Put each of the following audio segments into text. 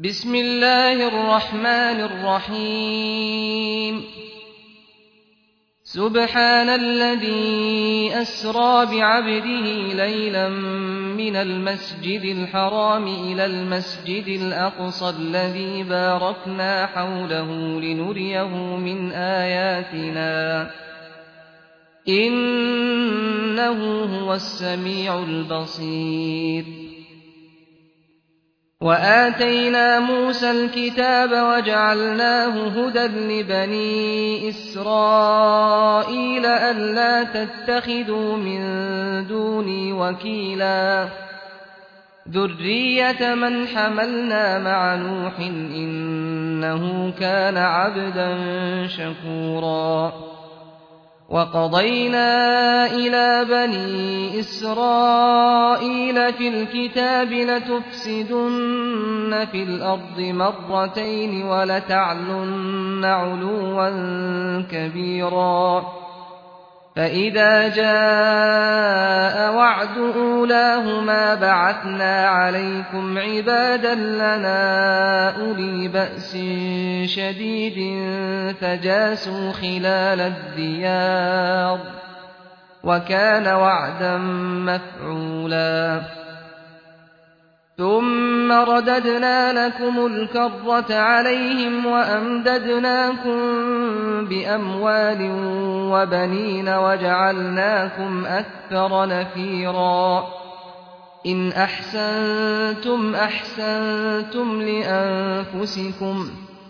بسم الله الرحمن الرحيم سبحان الذي أسرى بعبده ليلا من المسجد الحرام إلى المسجد الأقصى الذي باركنا حوله لنريه من آياتنا إنه هو السميع البصير وآتينا موسى الكتاب وجعلناه هدى لبني إسرائيل ألا تتخذوا من دوني وكيلا ذرية من حملنا مع نوح إنه كان عبدا شكورا وقضينا إلى بني إسرائيل في الكتاب لتفسدن في الأرض مرتين ولتعلن علوا كبيرا فإذا جاء وعد أولاهما بعثنا عليكم عبادا لنا أولي بأس شديد فجاسوا خلال الديار وكان وعدا مفعولا ثم رددنا لكم الكرة عليهم وأمددناكم بأموال وبنين وجعلناكم أكثر نفيرا إن أحسنتم أحسنتم لأنفسكم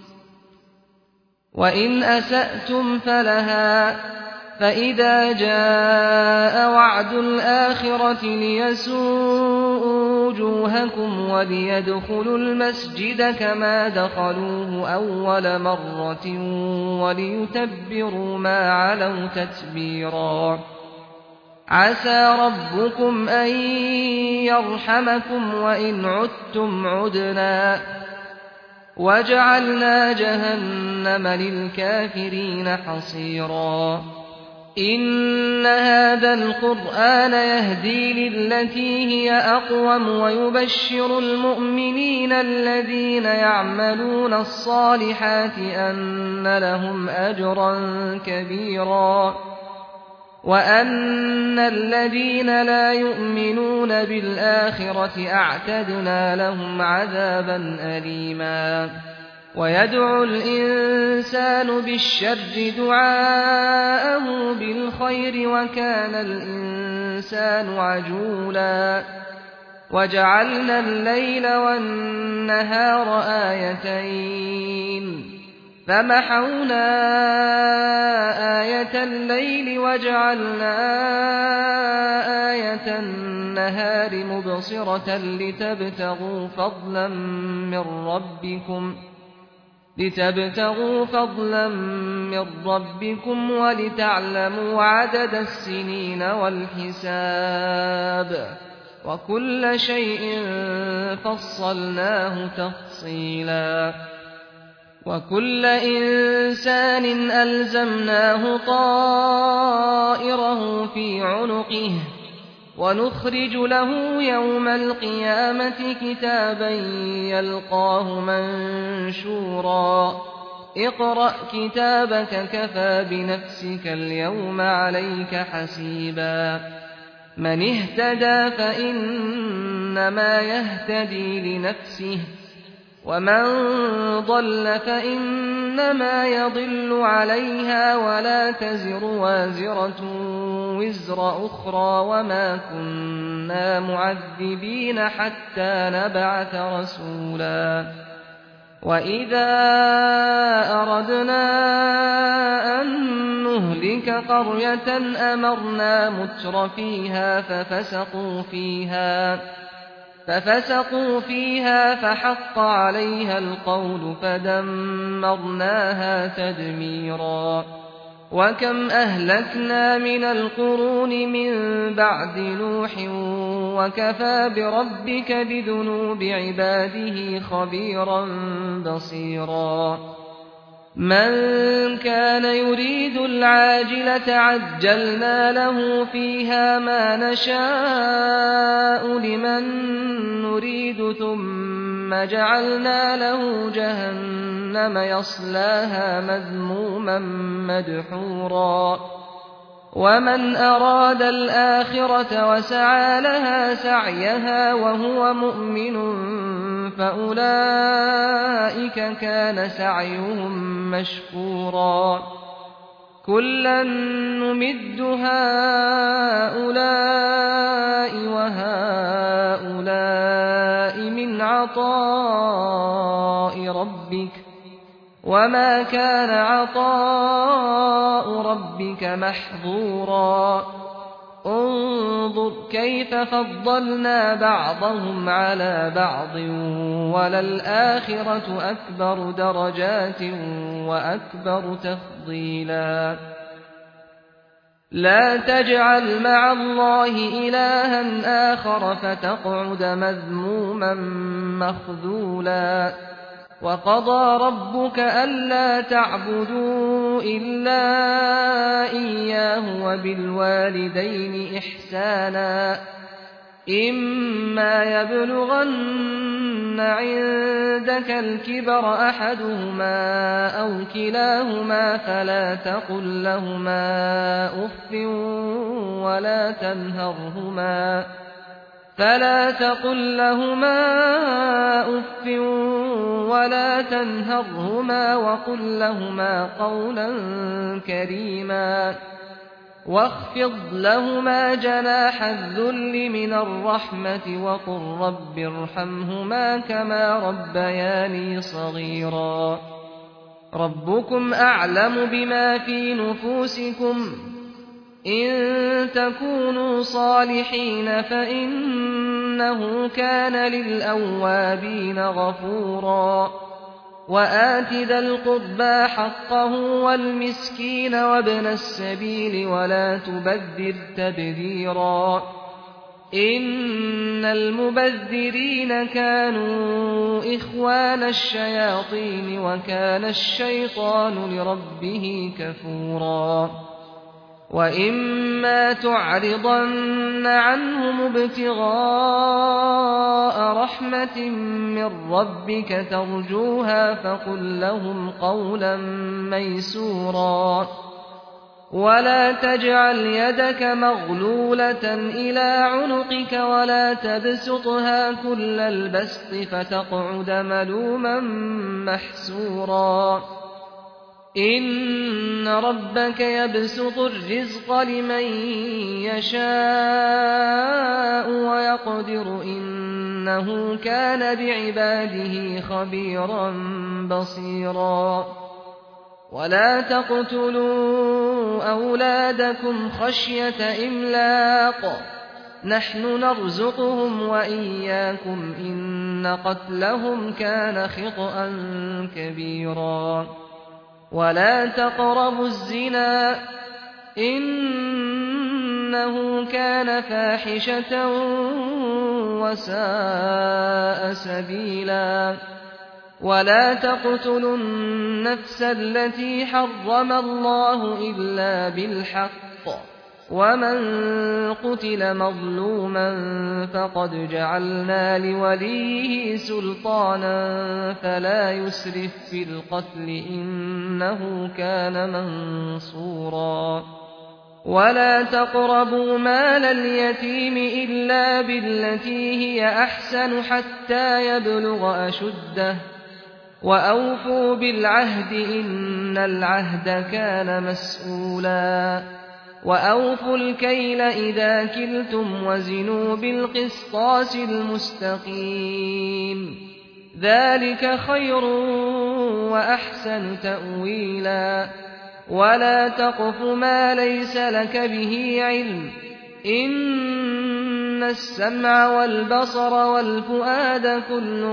وإن أسأتم فلها فإذا جاء وعد الآخرة ليسوءوا وجوهكم وليدخلوا المسجد كما دخلوه أول مرة وليتبروا ما علوا تتبيرا عسى ربكم أن يرحمكم وإن عدتم عدنا وجعلنا جهنم للكافرين حصيرا إن هذا القرآن يهدي للتي هي أقوم ويبشر المؤمنين الذين يعملون الصالحات أن لهم أجرا كبيرا وأن الذين لا يؤمنون بالآخرة أعتدنا لهم عذابا أليما ويدعو الإنسان بالشر دعاءه بالخير وكان الإنسان عجولا وجعلنا الليل والنهار آيتين فمحونا آية الليل وجعلنا آية النهار مبصرة لتبتغوا فضلا من ربكم ولتعلموا عدد السنين والحساب وكل شيء فصلناه تفصيلا وكل إنسان ألزمناه طائره في عنقه ونخرج له يوم القيامة كتابا يلقاه منشورا اقرأ كتابك كفى بنفسك اليوم عليك حسيبا من اهتدى فإنما يهتدي لنفسه ومن ضل فإنما يضل عليها ولا تزر وازرة وزر أخرى وما كنا معذبين حتى نبعث رسولا وإذا أردنا أن نهلك قرية أمرنا متر فيها ففسقوا فيها فحق عليها القول فدمرناها تدميرا وكم أهلكنا من القرون من بعد نوح وكفى بربك بذنوب عباده خبيرا بصيرا من كان يريد العاجلة عجلنا له فيها ما نشاء لمن نريد ثم ثم جعلنا له جهنم يصلاها مذموما مدحورا ومن أراد الآخرة وسعى لها سعيها وهو مؤمن فأولئك كان سعيهم مشكورا كلا نمد هؤلاء وهؤلاء من عطاء ربك وما كان عطاء ربك محظورا انظر كيف فضلنا بعضهم على بعض وللآخرة أكبر درجات وأكبر تفضيلا لا تجعل مع الله إلها آخر فتقعد مذموما مخذولا وقضى ربك ألا تعبدوا إلا إياه وبالوالدين إحسانا إما يبلغن عندك الكبر أحدهما أو كلاهما فلا تقل لهما أف ولا تنهرهما وقل لهما قولا كريما واخفض لهما جناح الذل من الرحمة وقل رب ارحمهما كما ربياني صغيرا ربكم أعلم بما في نفوسكم إن تكونوا صالحين فإنه كان للأوابين غفورا وآت ذا القربى حقه والمسكين وابن السبيل ولا تبذر تبذيرا إن المبذرين كانوا إخوان الشياطين وكان الشيطان لربه كفورا وإما تعرضن عنهم ابتغاء رحمة من ربك ترجوها فقل لهم قولا ميسورا ولا تجعل يدك مغلولة إلى عنقك ولا تبسطها كل البسط فتقعد ملوما محسورا إن ربك يبسط الرزق لمن يشاء ويقدر إنه كان بعباده خبيرا بصيرا ولا تقتلوا أولادكم خشية إملاق نحن نرزقهم وإياكم إن قتلهم كان خطأ كبيرا ولا تقربوا الزنا إنه كان فاحشة وساء سبيلا ولا تقتلوا النفس التي حرم الله إلا بالحق ومن قتل مظلوما فقد جعلنا لوليه سلطانا فلا يسرف في القتل إنه كان منصورا ولا تقربوا مال اليتيم إلا بالتي هي أحسن حتى يبلغ أشده وأوفوا بالعهد إن العهد كان مسؤولا وأوفوا الكيل إذا كلتم وزنوا بالقسطاس المستقيم ذلك خير وأحسن تأويلا ولا تقف ما ليس لك به علم إن السمع والبصر والفؤاد كل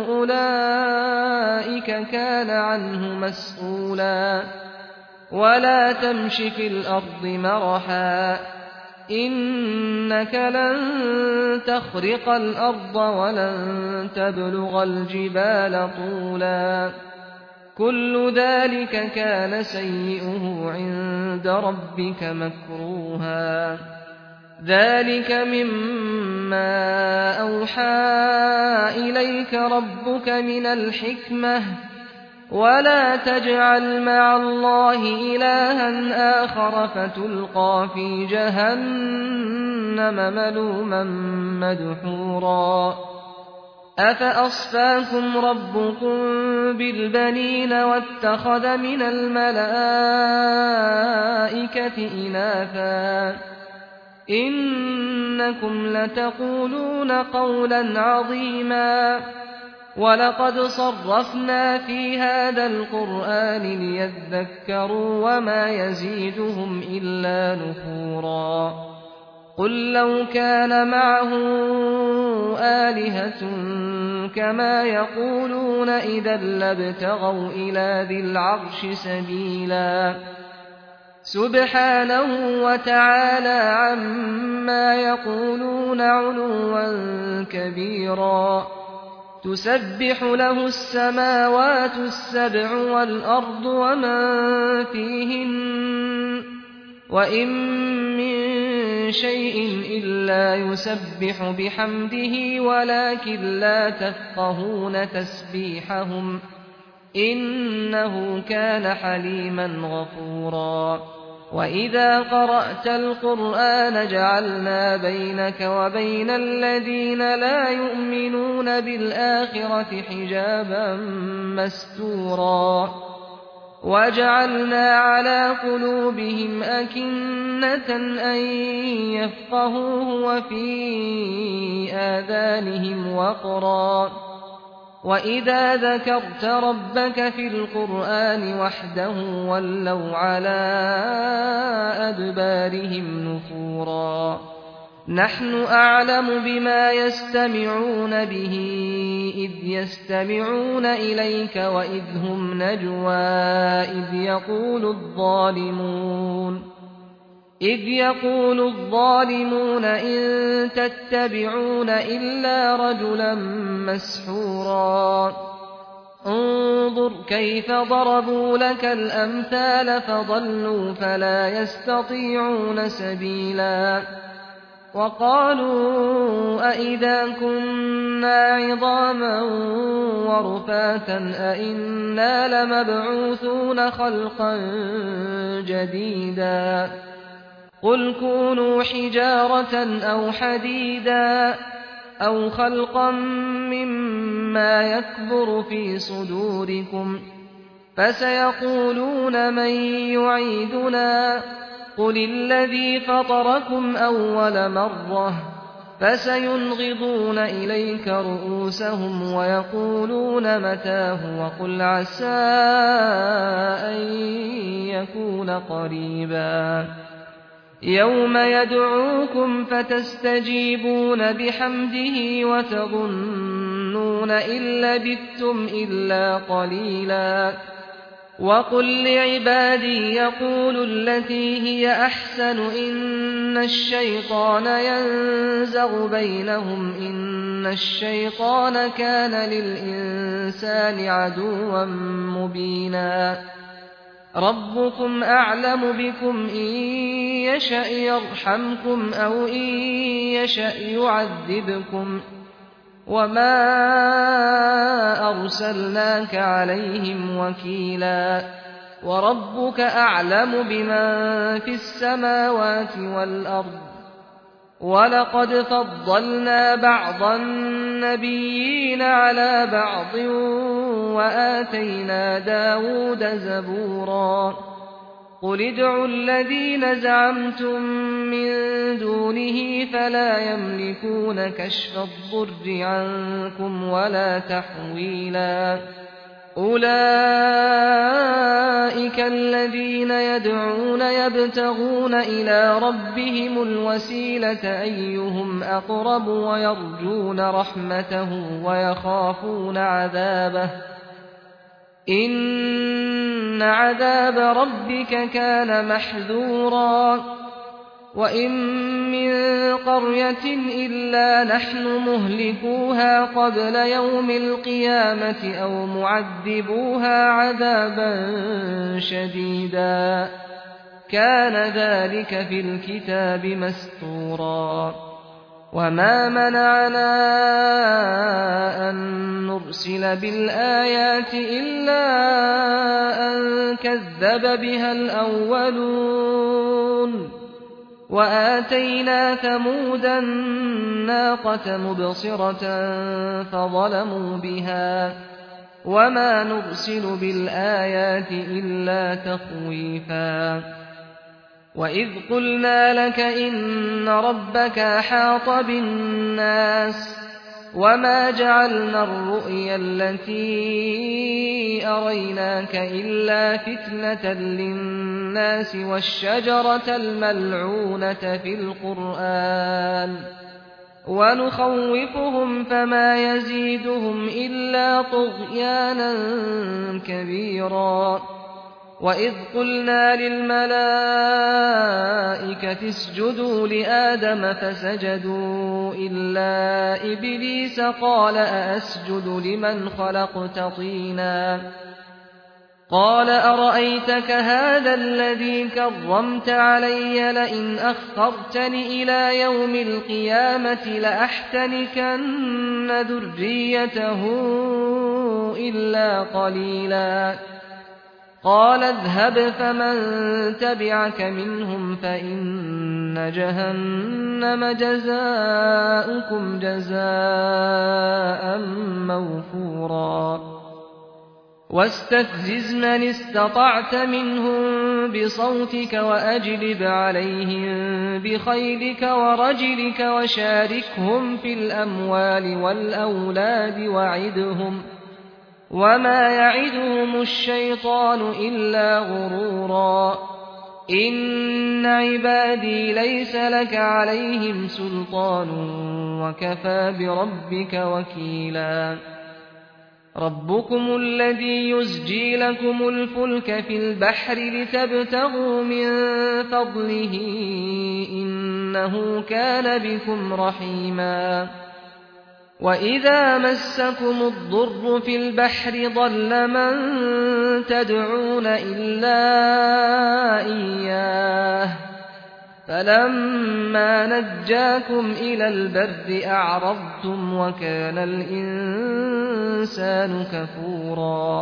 أولئك كان عنه مسؤولا ولا تمش في الأرض مرحا إنك لن تخرق الأرض ولن تبلغ الجبال طولا كل ذلك كان سيئه عند ربك مكروها ذلك مما أوحى إليك ربك من الحكمة ولا تجعل مع الله إلها آخر فتلقى في جهنم ملوما مدحورا أفأصفاكم ربكم بالبنين واتخذ من الملائكة إناثا إنكم لتقولون قولا عظيما ولقد صرفنا في هذا القرآن ليذكروا وما يزيدهم إلا نفورا قل لو كان معه آلهة كما يقولون إذا لابتغوا إلى ذي العرش سبيلا سبحانه وتعالى عما يقولون علوا كبيرا تسبح له السماوات السبع والأرض ومن فيهن وإن من شيء إلا يسبح بحمده ولكن لا تفقهون تسبيحهم إنه كان حليما غفورا وإذا قرأت القرآن جعلنا بينك وبين الذين لا يؤمنون بالآخرة حجابا مستورا وجعلنا على قلوبهم أكنة أن يفقهوه وفي آذانهم وقرا وإذا ذكرت ربك في القرآن وحده ولوا على أدبارهم نفورا نحن أعلم بما يستمعون به إذ يستمعون إليك وإذ هم نجوى إذ يقول الظالمون إن تتبعون إلا رجلا مسحورا انظر كيف ضربوا لك الأمثال فضلوا فلا يستطيعون سبيلا وقالوا أئذا كنا عظاما ورفاتا أئنا لمبعوثون خلقا جديدا قل كونوا حجارة أو حديدا أو خلقا مما يكبر في صدوركم فسيقولون من يعيدنا قل الذي فطركم أول مرة فسينغضون إليك رؤوسهم ويقولون متاه وقل عسى أن يكون قريبا يوم يدعوكم فتستجيبون بحمده وتظنون إن لبثتم إلا قليلا وقل لعبادي يقولوا التي هي أحسن إن الشيطان ينزغ بينهم إن الشيطان كان للإنسان عدوا مبينا ربكم أعلم بكم إن يشأ يرحمكم أو إن يشأ يعذبكم وما أرسلناك عليهم وكيلا وربك أعلم بمن في السماوات والأرض ولقد فضلنا بعض النبيين على بعض وآتينا داود زبورا قل ادعوا الذين زعمتم من دونه فلا يملكون كشف الضر عنكم ولا تحويلا أولئك الذين يدعون يبتغون إلى ربهم الوسيلة أيهم أقرب ويرجون رحمته ويخافون عذابه إن عذاب ربك كان محذورا وإن من قرية إلا نحن مهلكوها قبل يوم القيامة أو معذبوها عذابا شديدا كان ذلك في الكتاب مسطورا وما منعنا أن نرسل بالآيات إلا أن كذب بها الأولون وآتينا ثمود الناقة مبصرة فظلموا بها وما نرسل بالآيات إلا تخويفا وإذ قلنا لك إن ربك أحاط بالناس وما جعلنا الرؤيا التي أريناك إلا فتنة للناس والشجرة الملعونة في القرآن ونخوفهم فما يزيدهم إلا طغيانا كبيرا وإذ قلنا للملائكة اسجدوا لآدم فسجدوا إلا إبليس قال أأسجد لمن خلقت طينا قال أرأيتك هذا الذي كرمت علي لئن أخرتني إلى يوم القيامة لأحتنكن ذريته إلا قليلا قال اذهب فمن تبعك منهم فإن جهنم جزاؤكم جزاء موفورا واستفزز من استطعت منهم بصوتك وأجلب عليهم بخيلك ورجلك وشاركهم في الأموال والأولاد وعدهم وما يعدهم الشيطان إلا غرورا إن عبادي ليس لك عليهم سلطان وكفى بربك وكيلا ربكم الذي يزجي لكم الفلك في البحر لتبتغوا من فضله إنه كان بكم رحيما وإذا مسكم الضر في البحر ضل من تدعون إلا إياه فلما نجاكم إلى البر أعرضتم وكان الإنسان كفورا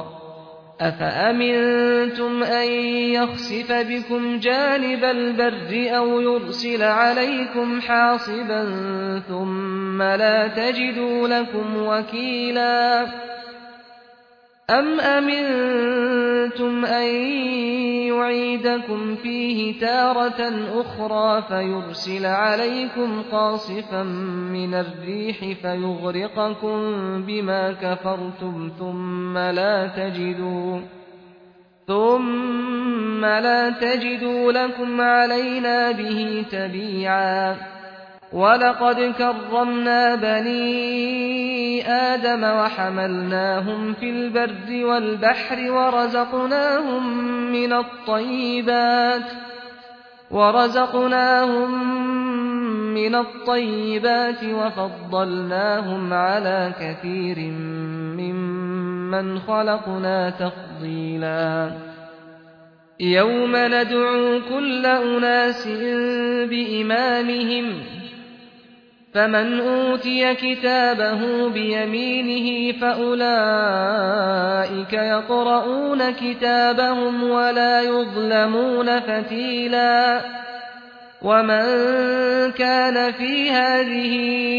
أفأمنتم أن يخسف بكم جانب البر أو يرسل عليكم حاصبا ثم لا تجدوا لكم وكيلا أم أمنتم أن يعيدكم فيه تارة أخرى فيرسل عليكم قاصفا من الريح فيغرقكم بما كفرتم ثم لا تجدوا لكم علينا به تبيعا ولقد كرمنا بني آدم وحملناهم في البر والبحر ورزقناهم من الطيبات وفضلناهم على كثير ممن خلقنا تفضيلا يوم ندعو كل أناس بإمامهم فمن أوتي كتابه بيمينه فأولئك يقرؤون كتابهم ولا يظلمون فتيلا ومن كان في هذه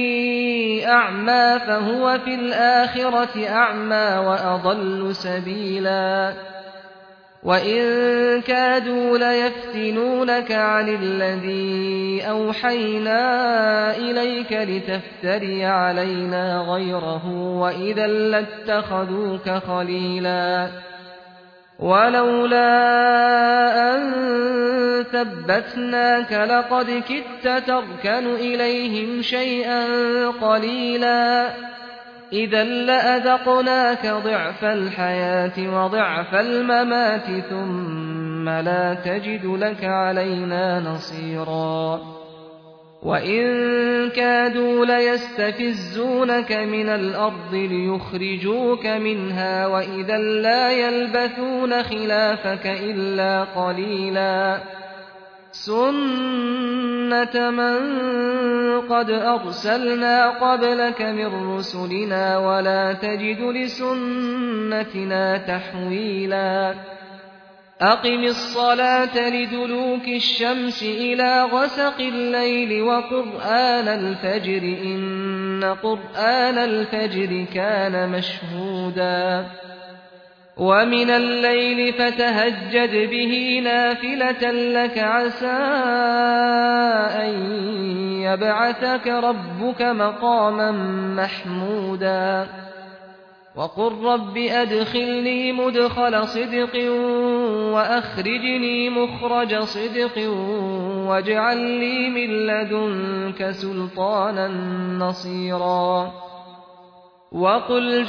أعمى فهو في الآخرة أعمى وأضل سبيلا وإن كادوا ليفتنونك عن الذي أوحينا إليك لتفتري علينا غيره وإذا لاتخذوك خليلا ولولا أن ثبتناك لقد كدت تركن إليهم شيئا قليلا إذا لأذقناك ضعف الحياة وضعف الممات ثم لا تجد لك علينا نصيرا وإن كادوا ليستفزونك من الأرض ليخرجوك منها وإذا لا يلبثون خلافك إلا قليلا سُنَّةَ مَن قَدْ أَرْسَلْنَا قَبْلَكَ مِن رُّسُلِنَا وَلَا تَجِدُ لِسُنَّتِنَا تَحْوِيلًا أَقِمِ الصَّلَاةَ لِدُلُوكِ الشَّمْسِ إِلَىٰ غَسَقِ اللَّيْلِ وَقُرْآنَ الْفَجْرِ ۖ إِنَّ قُرْآنَ الْفَجْرِ كَانَ مَشْهُودًا وَمِنَ اللَّيْلِ فَتَهَجَّدْ بِهِ نَافِلَةً لَّكَ عَسَىٰ أَن يَبْعَثَكَ رَبُّكَ مَقَامًا مَّحْمُودًا وَقُل رَّبِّ أَدْخِلْنِي مُدْخَلَ صِدْقٍ وَأَخْرِجْنِي مُخْرَجَ صِدْقٍ وَاجْعَل لِّي مِن لَّدُنكَ سُلْطَانًا نَّصِيرًا وَقُلْ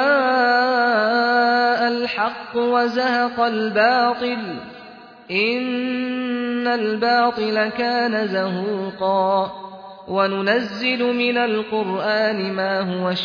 جَاءَ الْحَقُّ وَزَهَقَ الْبَاطِلُ إِنَّ الْبَاطِلَ كَانَ زَهُوقًا وَنُنَزِّلُ مِنَ الْقُرْآنِ مَا هُوَ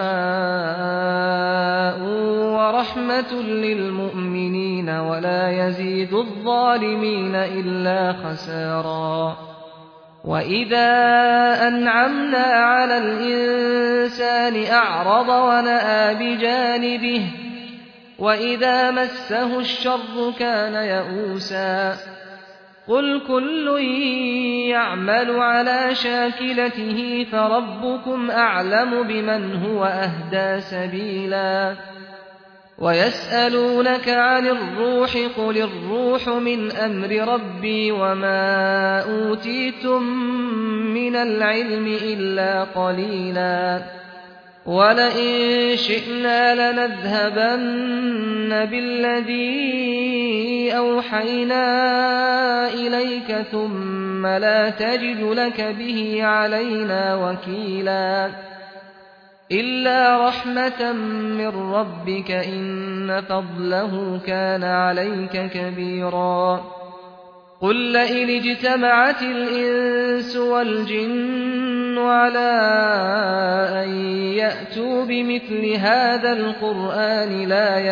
شِفَاءٌ وَرَحْمَةٌ لِّلْمُؤْمِنِينَ وَلَا يَزِيدُ الظَّالِمِينَ إِلَّا خَسَارًا وَإِذَا أَنْعَمْنَا عَلَى الْإِنسَانِ أَعْرَضَ وَنَأَىٰ بِجَانِبِهِ وَإِذَا مَسَّهُ الشَّرُّ كَانَ يَئُوسًا قُلْ كُلٌّ يَعْمَلُ عَلَىٰ شَاكِلَتِهِ فَرَبُّكُمْ أَعْلَمُ بِمَنْ هُوَ أَهْدَىٰ سَبِيلًا وَيَسْأَلُونَكَ عَنِ الرُّوحِ قُلِ الرُّوحُ مِنْ أَمْرِ رَبِّي وَمَا أُوتِيتُم مِّنَ الْعِلْمِ إِلَّا قَلِيلًا وَلَئِن شِئْنَا لَنَذْهَبَنَّ بِالَّذِي أَوْحَيْنَا إِلَيْكَ ثُمَّ لَا تَجِدُ لَكَ بِهِ عَلَيْنَا وَكِيلًا إِلَّا رَحْمَةً مِّن رَّبِّكَ إِنَّ فَضْلَهُ كَانَ عَلَيْكَ كَبِيرًا قُل لَّئِنِ اجْتَمَعَتِ الْإِنسُ وَالْجِنُّ عَلَىٰ أَن يَأْتُوا بِمِثْلِ هَٰذَا الْقُرْآنِ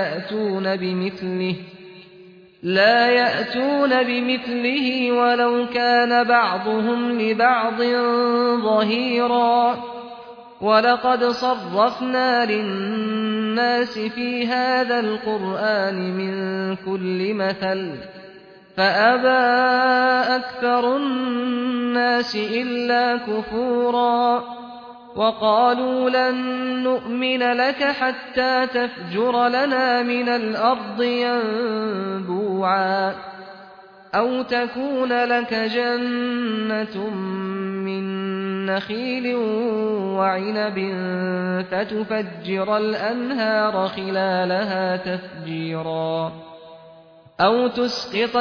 لَا يَأْتُونَ بِمِثْلِهِ وَلَوْ كَانَ بَعْضُهُمْ لِبَعْضٍ ظَهِيرًا وَلَقَدْ صَرَّفْنَا لِلنَّاسِ فِي هَٰذَا الْقُرْآنِ مِن كُلِّ مَثَلٍ فَأَبَىٰ أَكْثَرُ النَّاسِ إِلَّا كُفُورًا وَقَالُوا لَن نُّؤْمِنَ لَكَ حَتَّىٰ تَفْجُرَ لَنَا مِنَ الْأَرْضِ يَنبُوعًا أَوْ تَكُونَ لَكَ جَنَّةٌ مِّن نَّخِيلٍ وَعِنَبٍ فَتُفَجِّرَ الْأَنْهَارَ خِلَالَهَا تَفْجِيرًا أَوْ تُسْقِطَ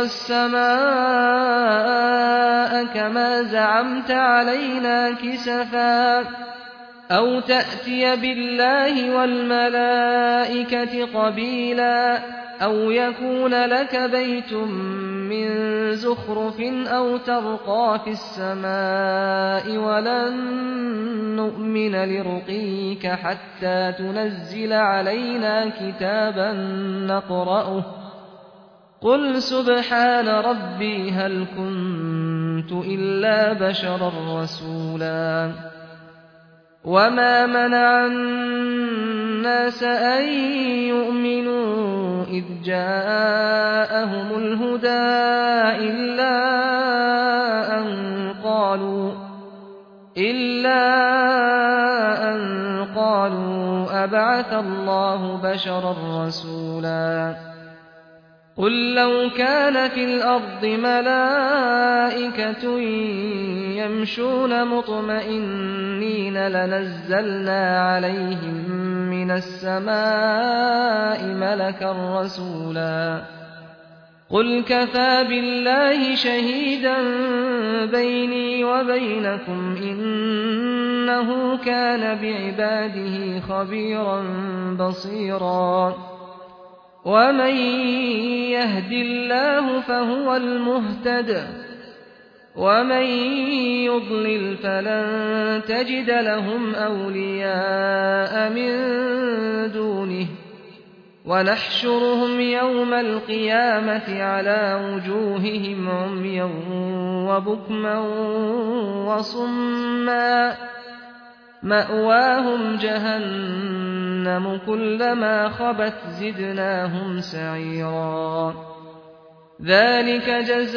السَّمَاءَ كَمَا زَعَمْتَ عَلَيْنَا كِسَفًا أَوْ تَأْتِيَ بِاللَّهِ وَالْمَلَائِكَةِ قَبِيلًا أَوْ يَكُونَ لَكَ بَيْتٌ مِّن زُخْرُفٍ أَوْ تَرْقَىٰ فِي السَّمَاءِ وَلَن نُّؤْمِنَ لِرُقِيِّكَ حَتَّىٰ تُنَزِّلَ عَلَيْنَا كِتَابًا نَّقْرَؤُهُ قُلْ سُبْحَانَ رَبِّي هَلْ كُنتُ إِلَّا بَشَرًا رَّسُولًا وَمَا مَنَعَ النَّاسَ أَن يُؤْمِنُوا إِذْ جَاءَهُمُ الْهُدَىٰ إِلَّا أَن قَالُوا أَبَعَثَ اللَّهُ بَشَرًا رَّسُولًا قُل لَّوْ كَانَ فِي الْأَرْضِ مَلَائِكَةٌ يَمْشُونَ مُطْمَئِنِّينَ لَنَزَّلْنَا عَلَيْهِم مِّنَ السَّمَاءِ مَلَكًا رَّسُولًا قُلْ كَفَىٰ بِاللَّهِ شَهِيدًا بَيْنِي وَبَيْنَكُمْ ۚ إِنَّهُ كَانَ بِعِبَادِهِ خَبِيرًا بَصِيرًا وَمَن يَهْدِ اللَّهُ فَهُوَ الْمُهْتَدِ ۖ وَمَن يُضْلِلْ فَلَن تَجِدَ لَهُمْ أَوْلِيَاءَ مِن دُونِهِ ۖ ونحشرهم يوم القيامة على وجوههم عميا وبكما وصما مأواهم جهنم كلما خبت زدناهم سعيرا ذلك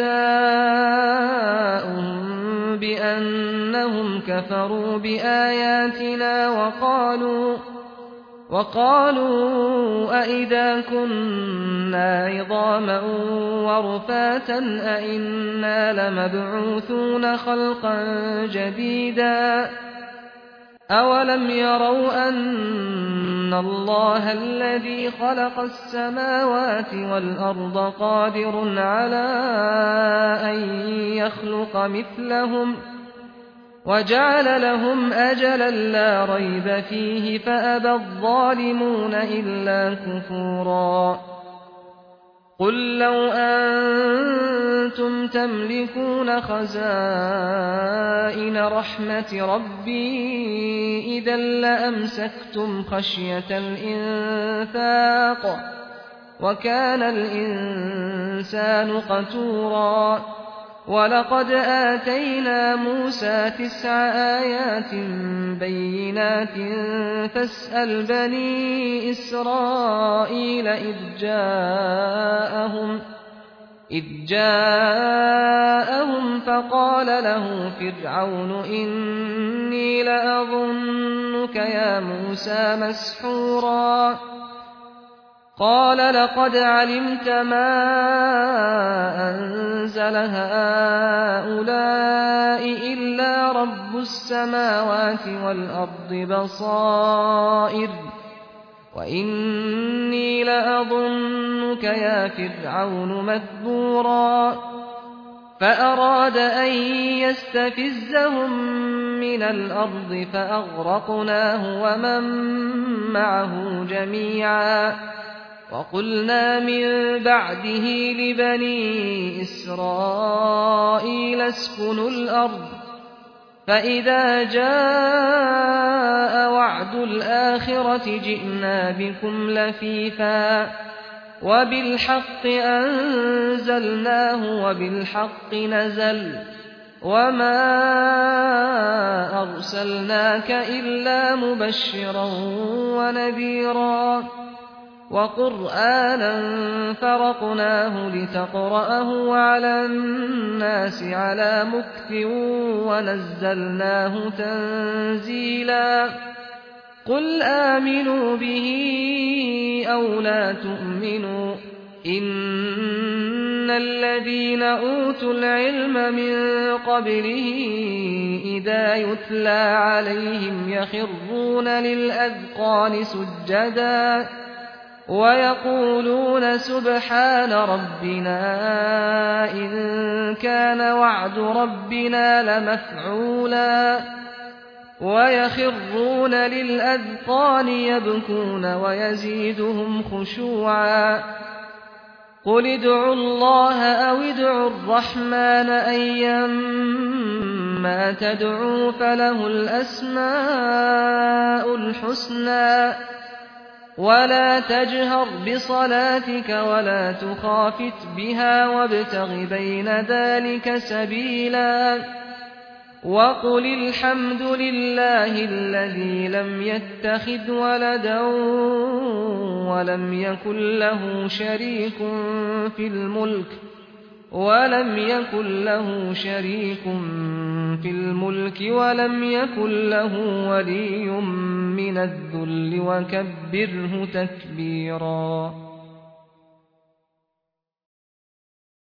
جزاؤهم بأنهم كفروا بآياتنا وقالوا أئذا كنا عظاما ورفاتا أئنا لمبعوثون خلقا جديدا أولم يروا أن الله الذي خلق السماوات والأرض قادر على أن يخلق مثلهم وجعل لهم أجلا لا ريب فيه فأبى الظالمون إلا كفورا قل لو أنتم تملكون خزائن رحمة ربي إذا لأمسكتم خشية الإنفاق وكان الإنسان قتورا ولقد آتينا موسى 9 آيات بينات فاسأل بني إسرائيل إذ جاءهم فقال له فرعون إني لأظنك يا موسى مسحورا قال لقد علمت ما أنزل هؤلاء إلا رب السماوات والأرض بصائر وإني لأظنك يا فرعون مذبورا فأراد أن يستفزهم من الأرض فأغرقناه ومن معه جميعا وقلنا من بعده لبني إسرائيل اسكنوا الأرض فإذا جاء وعد الآخرة جئنا بكم لفيفا وبالحق أنزلناه وبالحق نزل وما أرسلناك إلا مبشرا ونذيرا وقرآنا فرقناه لتقرأه على الناس على مكث ونزلناه تنزيلا قل آمنوا به أو لا تؤمنوا إن الذين أوتوا العلم من قبله إذا يتلى عليهم يخرون للأذقان سجدا ويقولون سبحان ربنا إن كان وعد ربنا لمفعولا ويخرون للأذقان يبكون ويزيدهم خشوعا قل ادعوا الله أو ادعوا الرحمن أيما تدعوا فله الأسماء الحسنى ولا تجهر بصلاتك ولا تخافت بها وابتغ بين ذلك سبيلا وقل الحمد لله الذي لم يتخذ ولدا ولم يكن له شريك في الملك ولم يكن له ولي من الذل وكبره تكبيرا